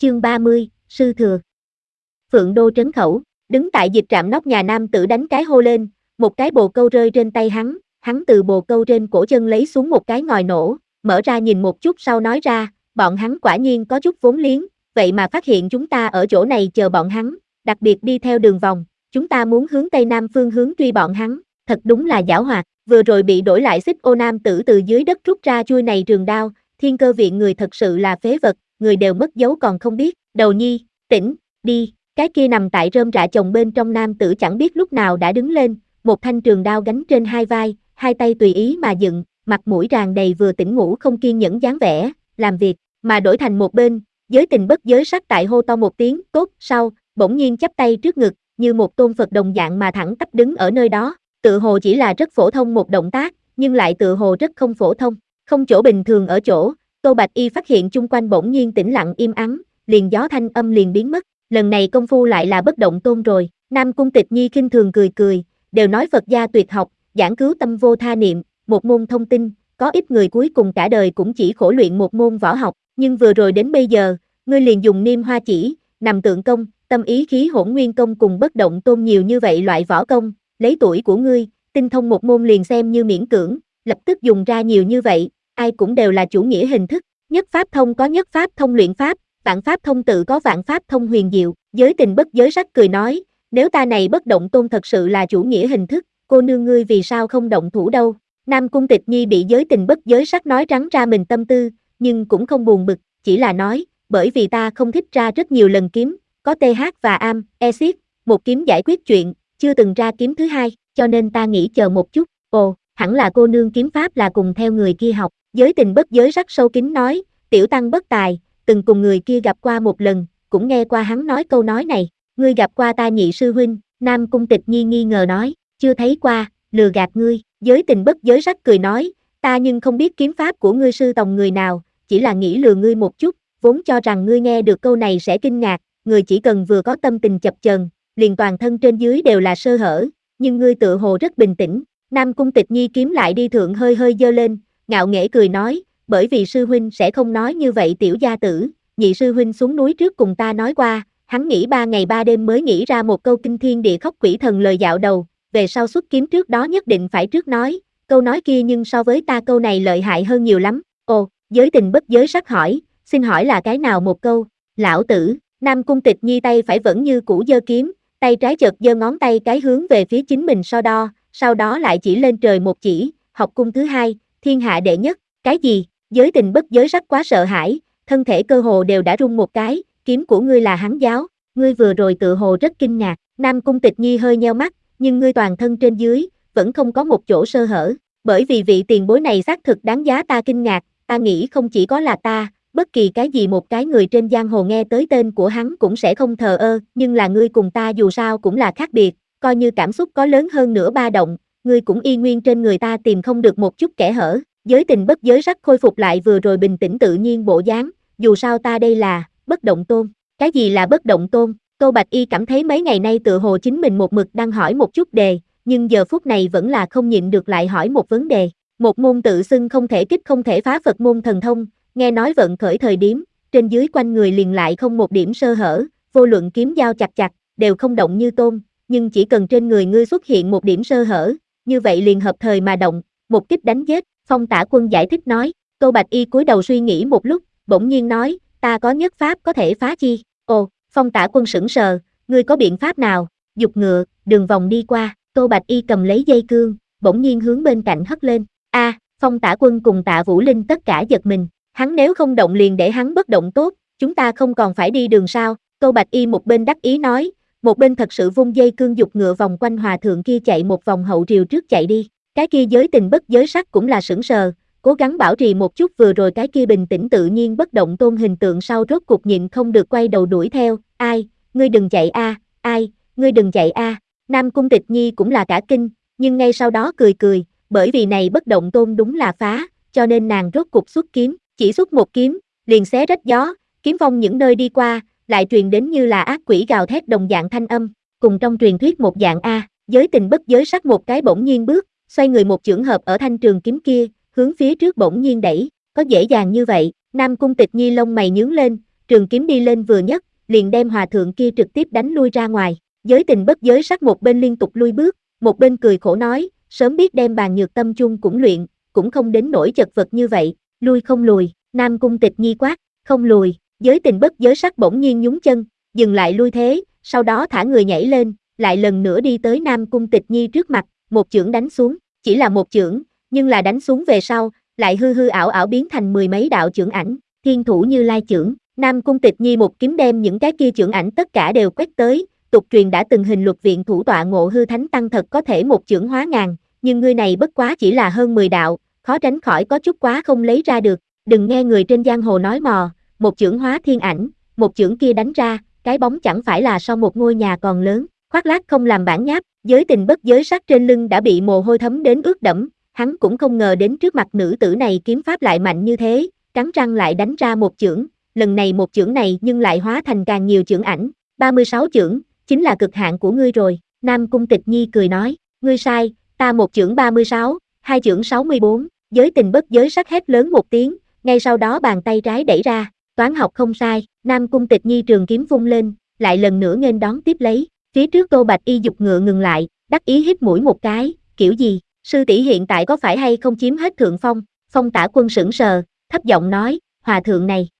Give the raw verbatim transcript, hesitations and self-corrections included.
chương ba mươi, sư thừa. Phượng Đô trấn khẩu, đứng tại dịch trạm nóc nhà nam tử đánh cái hô lên, một cái bồ câu rơi trên tay hắn, hắn từ bồ câu trên cổ chân lấy xuống một cái ngòi nổ, mở ra nhìn một chút sau nói ra, bọn hắn quả nhiên có chút vốn liếng, vậy mà phát hiện chúng ta ở chỗ này chờ bọn hắn, đặc biệt đi theo đường vòng, chúng ta muốn hướng tây nam phương hướng truy bọn hắn, thật đúng là giảo hoạt, vừa rồi bị đổi lại xích ô nam tử từ dưới đất rút ra chuôi này trường đao, Thiên Cơ viện người thật sự là phế vật, người đều mất dấu còn không biết, Đầu Nhi, tỉnh, đi, cái kia nằm tại rơm rạ chồng bên trong nam tử chẳng biết lúc nào đã đứng lên, một thanh trường đao gánh trên hai vai, hai tay tùy ý mà dựng, mặt mũi tràn đầy vừa tỉnh ngủ không kiên nhẫn dáng vẻ, làm việc, mà đổi thành một bên, giới tình bất giới sắc tại hô to một tiếng, cốt, sau, bỗng nhiên chắp tay trước ngực, như một tôn Phật đồng dạng mà thẳng tắp đứng ở nơi đó, tự hồ chỉ là rất phổ thông một động tác, nhưng lại tự hồ rất không phổ thông, không chỗ bình thường ở chỗ, Tô Bạch Y phát hiện chung quanh bỗng nhiên tĩnh lặng im ắng, liền gió thanh âm liền biến mất, lần này công phu lại là bất động tôn rồi, Nam Cung Tịch Nhi khinh thường cười cười, đều nói Phật gia tuyệt học, giảng cứu tâm vô tha niệm, một môn thông tin, có ít người cuối cùng cả đời cũng chỉ khổ luyện một môn võ học, nhưng vừa rồi đến bây giờ, ngươi liền dùng niêm hoa chỉ, nằm tượng công, tâm ý khí hỗn nguyên công cùng bất động tôn nhiều như vậy loại võ công, lấy tuổi của ngươi, tinh thông một môn liền xem như miễn cưỡng, lập tức dùng ra nhiều như vậy, ai cũng đều là chủ nghĩa hình thức, nhất pháp thông có nhất pháp thông luyện pháp, vạn pháp thông tự có vạn pháp thông huyền diệu, giới tình bất giới sắc cười nói, nếu ta này bất động tôn thật sự là chủ nghĩa hình thức, cô nương ngươi vì sao không động thủ đâu, Nam Cung Tịch Nhi bị giới tình bất giới sắc nói trắng ra mình tâm tư, nhưng cũng không buồn bực, chỉ là nói, bởi vì ta không thích ra rất nhiều lần kiếm, có th và am, exit, một kiếm giải quyết chuyện, chưa từng ra kiếm thứ hai, cho nên ta nghĩ chờ một chút, ồ, hẳn là cô nương kiếm pháp là cùng theo người kia học, giới tình bất giới sắc sâu kín nói, tiểu tăng bất tài, từng cùng người kia gặp qua một lần, cũng nghe qua hắn nói câu nói này, ngươi gặp qua ta nhị sư huynh, Nam Cung Tịch Nhi nghi ngờ nói, chưa thấy qua, lừa gạt ngươi, giới tình bất giới sắc cười nói, ta nhưng không biết kiếm pháp của ngươi sư tòng người nào, chỉ là nghĩ lừa ngươi một chút, vốn cho rằng ngươi nghe được câu này sẽ kinh ngạc, người chỉ cần vừa có tâm tình chập chờn, liền toàn thân trên dưới đều là sơ hở, nhưng ngươi tự hồ rất bình tĩnh, Nam Cung Tịch Nhi kiếm lại đi thượng hơi hơi giơ lên, ngạo nghễ cười nói, bởi vì sư huynh sẽ không nói như vậy tiểu gia tử, nhị sư huynh xuống núi trước cùng ta nói qua, hắn nghĩ ba ngày ba đêm mới nghĩ ra một câu kinh thiên địa khóc quỷ thần lời dạo đầu, về sau xuất kiếm trước đó nhất định phải trước nói, câu nói kia nhưng so với ta câu này lợi hại hơn nhiều lắm, ồ, giới tình bất giới sắc hỏi, xin hỏi là cái nào một câu, lão tử, Nam Cung Tịch Nhi tay phải vẫn như cũ giơ kiếm, tay trái chợt giơ ngón tay cái hướng về phía chính mình so đo, sau đó lại chỉ lên trời một chỉ, học cung thứ hai, thiên hạ đệ nhất, cái gì, giới tình bất giới sắc quá sợ hãi, thân thể cơ hồ đều đã rung một cái, kiếm của ngươi là hắn giáo, ngươi vừa rồi tự hồ rất kinh ngạc, Nam Cung Tịch Nhi hơi nheo mắt, nhưng ngươi toàn thân trên dưới, vẫn không có một chỗ sơ hở, bởi vì vị tiền bối này xác thực đáng giá ta kinh ngạc, ta nghĩ không chỉ có là ta, bất kỳ cái gì một cái người trên giang hồ nghe tới tên của hắn cũng sẽ không thờ ơ, nhưng là ngươi cùng ta dù sao cũng là khác biệt, coi như cảm xúc có lớn hơn nữa ba động, ngươi cũng y nguyên trên người ta tìm không được một chút kẽ hở, giới tình bất giới sắc khôi phục lại vừa rồi bình tĩnh tự nhiên bộ dáng, dù sao ta đây là, bất động tôn, cái gì là bất động tôn, Tô Bạch Y cảm thấy mấy ngày nay tự hồ chính mình một mực đang hỏi một chút đề, nhưng giờ phút này vẫn là không nhịn được lại hỏi một vấn đề, một môn tự xưng không thể kích không thể phá Phật môn thần thông, nghe nói vận khởi thời điểm, trên dưới quanh người liền lại không một điểm sơ hở, vô luận kiếm dao chặt chặt, đều không động như tôn, nhưng chỉ cần trên người ngươi xuất hiện một điểm sơ hở, như vậy liền hợp thời mà động, một kích đánh giết, Phong Tả Quân giải thích nói, Tô Bạch Y cúi đầu suy nghĩ một lúc, bỗng nhiên nói, ta có nhất pháp có thể phá chi, ồ, Phong Tả Quân sững sờ, ngươi có biện pháp nào, dục ngựa, đường vòng đi qua, Tô Bạch Y cầm lấy dây cương, bỗng nhiên hướng bên cạnh hất lên, a, Phong Tả Quân cùng Tạ Vũ Linh tất cả giật mình, hắn nếu không động liền để hắn bất động tốt, chúng ta không còn phải đi đường sao, Tô Bạch Y một bên đắc ý nói, một bên thật sự vung dây cương dục ngựa vòng quanh hòa thượng kia chạy một vòng hậu triều trước chạy đi, cái kia giới tình bất giới sắc cũng là sững sờ, cố gắng bảo trì một chút vừa rồi cái kia bình tĩnh tự nhiên bất động tôn hình tượng sau rốt cục nhịn không được quay đầu đuổi theo, ai, ngươi đừng chạy a, ai, ngươi đừng chạy a, Nam Cung Tịch Nhi cũng là cả kinh, nhưng ngay sau đó cười cười, bởi vì này bất động tôn đúng là phá, cho nên nàng rốt cục xuất kiếm, chỉ xuất một kiếm, liền xé rách gió, kiếm phong những nơi đi qua, lại truyền đến như là ác quỷ gào thét đồng dạng thanh âm, cùng trong truyền thuyết một dạng a, giới tình bất giới sắc một cái bỗng nhiên bước, xoay người một chưởng hợp ở thanh trường kiếm kia, hướng phía trước bỗng nhiên đẩy, có dễ dàng như vậy, Nam Cung Tịch Nhi lông mày nhướng lên, trường kiếm đi lên vừa nhấc, liền đem hòa thượng kia trực tiếp đánh lui ra ngoài. Giới tình bất giới sắc một bên liên tục lui bước, một bên cười khổ nói, sớm biết đem bàn nhược tâm chung cũng luyện, cũng không đến nỗi chật vật như vậy, lui không lùi, Nam Cung Tịch Nhi quát, không lùi, giới tình bất giới sắc bỗng nhiên nhún chân, dừng lại lui thế, sau đó thả người nhảy lên, lại lần nữa đi tới Nam Cung Tịch Nhi trước mặt, một chưởng đánh xuống, chỉ là một chưởng, nhưng là đánh xuống về sau, lại hư hư ảo ảo biến thành mười mấy đạo chưởng ảnh, thiên thủ Như Lai chưởng, Nam Cung Tịch Nhi một kiếm đem những cái kia chưởng ảnh tất cả đều quét tới, tục truyền đã từng hình luật viện thủ tọa Ngộ Hư Thánh Tăng thật có thể một chưởng hóa ngàn, nhưng ngươi này bất quá chỉ là hơn mười đạo, khó tránh khỏi có chút quá không lấy ra được, đừng nghe người trên giang hồ nói mò, một chưởng hóa thiên ảnh, một chưởng kia đánh ra, cái bóng chẳng phải là so một ngôi nhà còn lớn, khoác lác không làm bản nháp, giới tình bất giới sắc trên lưng đã bị mồ hôi thấm đến ướt đẫm, hắn cũng không ngờ đến trước mặt nữ tử này kiếm pháp lại mạnh như thế, cắn răng lại đánh ra một chưởng, lần này một chưởng này nhưng lại hóa thành càng nhiều chưởng ảnh, ba mươi sáu chưởng, chính là cực hạn của ngươi rồi, Nam Cung Tịch Nhi cười nói, ngươi sai, ta một chưởng ba mươi sáu, hai chưởng sáu mươi bốn, giới tình bất giới sắc hét lớn một tiếng, ngay sau đó bàn tay trái đẩy ra, toán học không sai, Nam Cung Tịch Nhi trường kiếm vung lên, lại lần nữa nghênh đón tiếp lấy, phía trước Tô Bạch Y dục ngựa ngừng lại, đắc ý hít mũi một cái, kiểu gì, sư tỷ hiện tại có phải hay không chiếm hết thượng phong, Phong Tả Quân sững sờ, thấp giọng nói, hòa thượng này,